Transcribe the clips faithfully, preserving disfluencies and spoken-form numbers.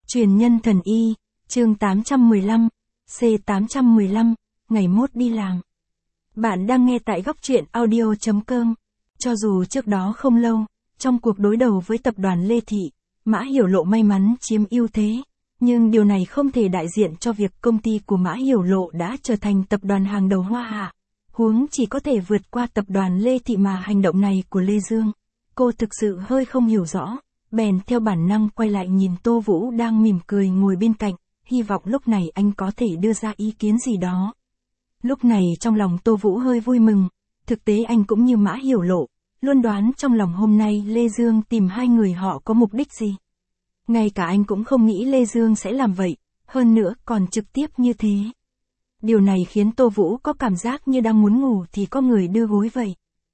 Truyền nhân thần y, chương tám trăm mười lăm, C tám trăm mười lăm, ngày mốt đi làm. Bạn đang nghe tại góc truyện audio chấm com. Cho dù trước đó không lâu, trong cuộc đối đầu với tập đoàn Lê Thị, Mã Hiểu Lộ may mắn chiếm ưu thế, nhưng điều này không thể đại diện cho việc công ty của Mã Hiểu Lộ đã trở thành tập đoàn hàng đầu Hoa Hạ. Huống chỉ có thể vượt qua tập đoàn Lê Thị mà hành động này của Lê Dương. Cô thực sự hơi không hiểu rõ, bèn theo bản năng quay lại nhìn Tô Vũ đang mỉm cười ngồi bên cạnh, hy vọng lúc này anh có thể đưa ra ý kiến gì đó. Lúc này trong lòng Tô Vũ hơi vui mừng, thực tế anh cũng như Mã Hiểu Lộ, luôn đoán trong lòng hôm nay Lê Dương tìm hai người họ có mục đích gì. Ngay cả anh cũng không nghĩ Lê Dương sẽ làm vậy, hơn nữa còn trực tiếp như thế. Điều này khiến Tô Vũ có cảm giác như đang muốn ngủ thì có người đưa gối vậy.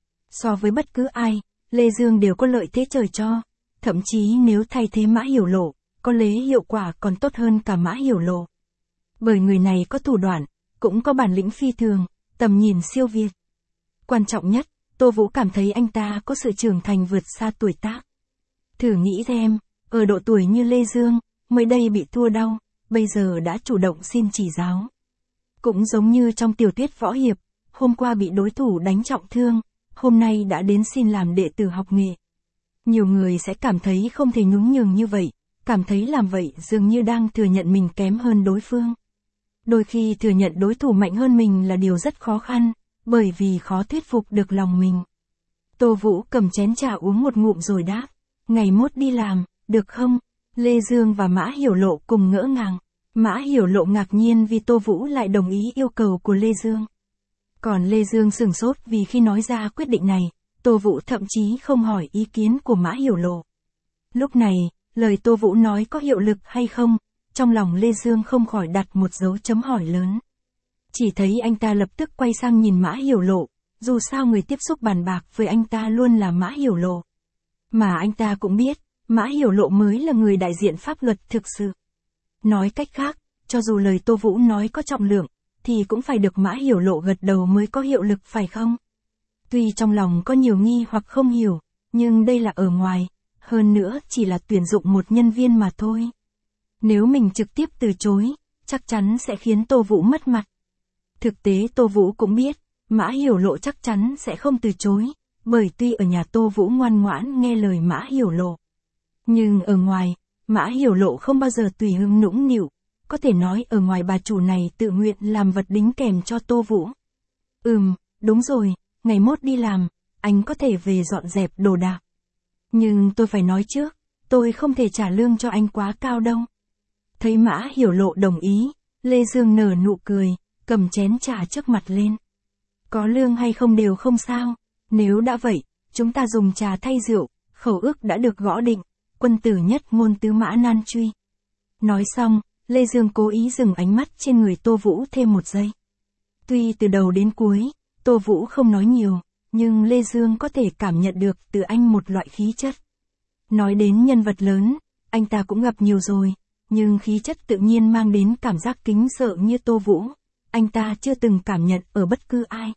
So với bất cứ ai, Lê Dương đều có lợi thế trời cho, thậm chí nếu thay thế Mã Hiểu Lộ, có lẽ hiệu quả còn tốt hơn cả Mã Hiểu Lộ. Bởi người này có thủ đoạn, cũng có bản lĩnh phi thường, tầm nhìn siêu việt. Quan trọng nhất, Tô Vũ cảm thấy anh ta có sự trưởng thành vượt xa tuổi tác. Thử nghĩ xem, ở độ tuổi như Lê Dương, mới đây bị thua đau, bây giờ đã chủ động xin chỉ giáo. Cũng giống như trong tiểu thuyết võ hiệp, hôm qua bị đối thủ đánh trọng thương, hôm nay đã đến xin làm đệ tử học nghệ. Nhiều người sẽ cảm thấy không thể nhún nhường như vậy, cảm thấy làm vậy dường như đang thừa nhận mình kém hơn đối phương. Đôi khi thừa nhận đối thủ mạnh hơn mình là điều rất khó khăn, bởi vì khó thuyết phục được lòng mình. Tô Vũ cầm chén trà uống một ngụm rồi đáp, ngày mốt đi làm, được không? Lê Dương và Mã Hiểu Lộ cùng ngỡ ngàng. Mã Hiểu Lộ ngạc nhiên vì Tô Vũ lại đồng ý yêu cầu của Lê Dương. Còn Lê Dương sửng sốt vì khi nói ra quyết định này, Tô Vũ thậm chí không hỏi ý kiến của Mã Hiểu Lộ. Lúc này, lời Tô Vũ nói có hiệu lực hay không, trong lòng Lê Dương không khỏi đặt một dấu chấm hỏi lớn. Chỉ thấy anh ta lập tức quay sang nhìn Mã Hiểu Lộ, dù sao người tiếp xúc bàn bạc với anh ta luôn là Mã Hiểu Lộ. Mà anh ta cũng biết, Mã Hiểu Lộ mới là người đại diện pháp luật thực sự. Nói cách khác, cho dù lời Tô Vũ nói có trọng lượng, thì cũng phải được Mã Hiểu Lộ gật đầu mới có hiệu lực phải không? Tuy trong lòng có nhiều nghi hoặc không hiểu, nhưng đây là ở ngoài, hơn nữa chỉ là tuyển dụng một nhân viên mà thôi. Nếu mình trực tiếp từ chối, chắc chắn sẽ khiến Tô Vũ mất mặt. Thực tế Tô Vũ cũng biết, Mã Hiểu Lộ chắc chắn sẽ không từ chối, bởi tuy ở nhà Tô Vũ ngoan ngoãn nghe lời Mã Hiểu Lộ. Nhưng ở ngoài, Mã Hiểu Lộ không bao giờ tùy hứng nũng nịu, có thể nói ở ngoài bà chủ này tự nguyện làm vật đính kèm cho Tô Vũ. Ừm, đúng rồi, ngày mốt đi làm, anh có thể về dọn dẹp đồ đạc. Nhưng tôi phải nói trước, tôi không thể trả lương cho anh quá cao đâu. Thấy Mã Hiểu Lộ đồng ý, Lê Dương nở nụ cười, cầm chén trà trước mặt lên. Có lương hay không đều không sao, nếu đã vậy, chúng ta dùng trà thay rượu, khẩu ước đã được gõ định, quân tử nhất ngôn tứ mã nan truy. Nói xong, Lê Dương cố ý dừng ánh mắt trên người Tô Vũ thêm một giây. Tuy từ đầu đến cuối, Tô Vũ không nói nhiều, nhưng Lê Dương có thể cảm nhận được từ anh một loại khí chất. Nói đến nhân vật lớn, anh ta cũng gặp nhiều rồi, nhưng khí chất tự nhiên mang đến cảm giác kính sợ như Tô Vũ, anh ta chưa từng cảm nhận ở bất cứ ai.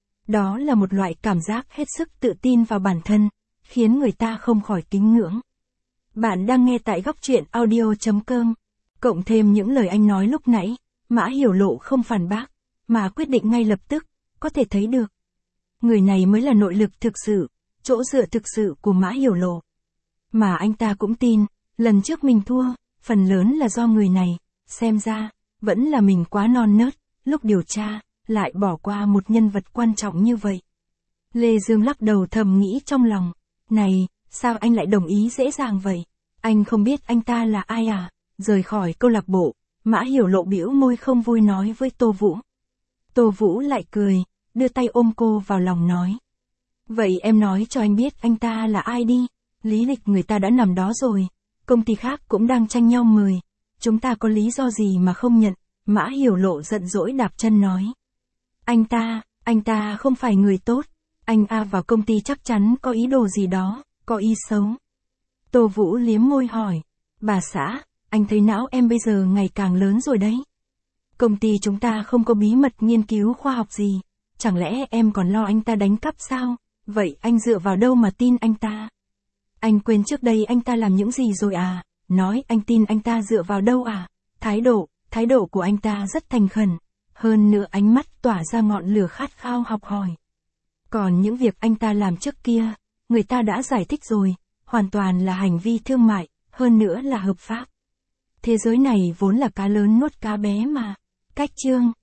Đó là một loại cảm giác hết sức tự tin vào bản thân, khiến người ta không khỏi kính ngưỡng. Bạn đang nghe tại góc truyện audio chấm com. Cộng thêm những lời anh nói lúc nãy, Mã Hiểu Lộ không phản bác, mà quyết định ngay lập tức, có thể thấy được. Người này mới là nội lực thực sự, chỗ dựa thực sự của Mã Hiểu Lộ. Mà anh ta cũng tin, lần trước mình thua, phần lớn là do người này, xem ra, vẫn là mình quá non nớt, lúc điều tra, lại bỏ qua một nhân vật quan trọng như vậy. Lê Dương lắc đầu thầm nghĩ trong lòng, này, sao anh lại đồng ý dễ dàng vậy? Anh không biết anh ta là ai à? Rời khỏi câu lạc bộ, Mã Hiểu Lộ bĩu môi không vui nói với Tô Vũ. Tô Vũ lại cười, đưa tay ôm cô vào lòng nói. Vậy em nói cho anh biết anh ta là ai đi, lý lịch người ta đã nằm đó rồi, công ty khác cũng đang tranh nhau mời, chúng ta có lý do gì mà không nhận, Mã Hiểu Lộ giận dỗi đạp chân nói. Anh ta, anh ta không phải người tốt, anh A vào công ty chắc chắn có ý đồ gì đó, có ý xấu. Tô Vũ liếm môi hỏi, bà xã, anh thấy não em bây giờ ngày càng lớn rồi đấy. Công ty chúng ta không có bí mật nghiên cứu khoa học gì, chẳng lẽ em còn lo anh ta đánh cắp sao? Vậy anh dựa vào đâu mà tin anh ta? Anh quên trước đây anh ta làm những gì rồi à? nói anh tin anh ta dựa vào đâu à? Thái độ, thái độ của anh ta rất thành khẩn. Hơn nữa ánh mắt tỏa ra ngọn lửa khát khao học hỏi. Còn những việc anh ta làm trước kia, người ta đã giải thích rồi, hoàn toàn là hành vi thương mại, hơn nữa là hợp pháp. Thế giới này vốn là cá lớn nuốt cá bé mà. Cách chương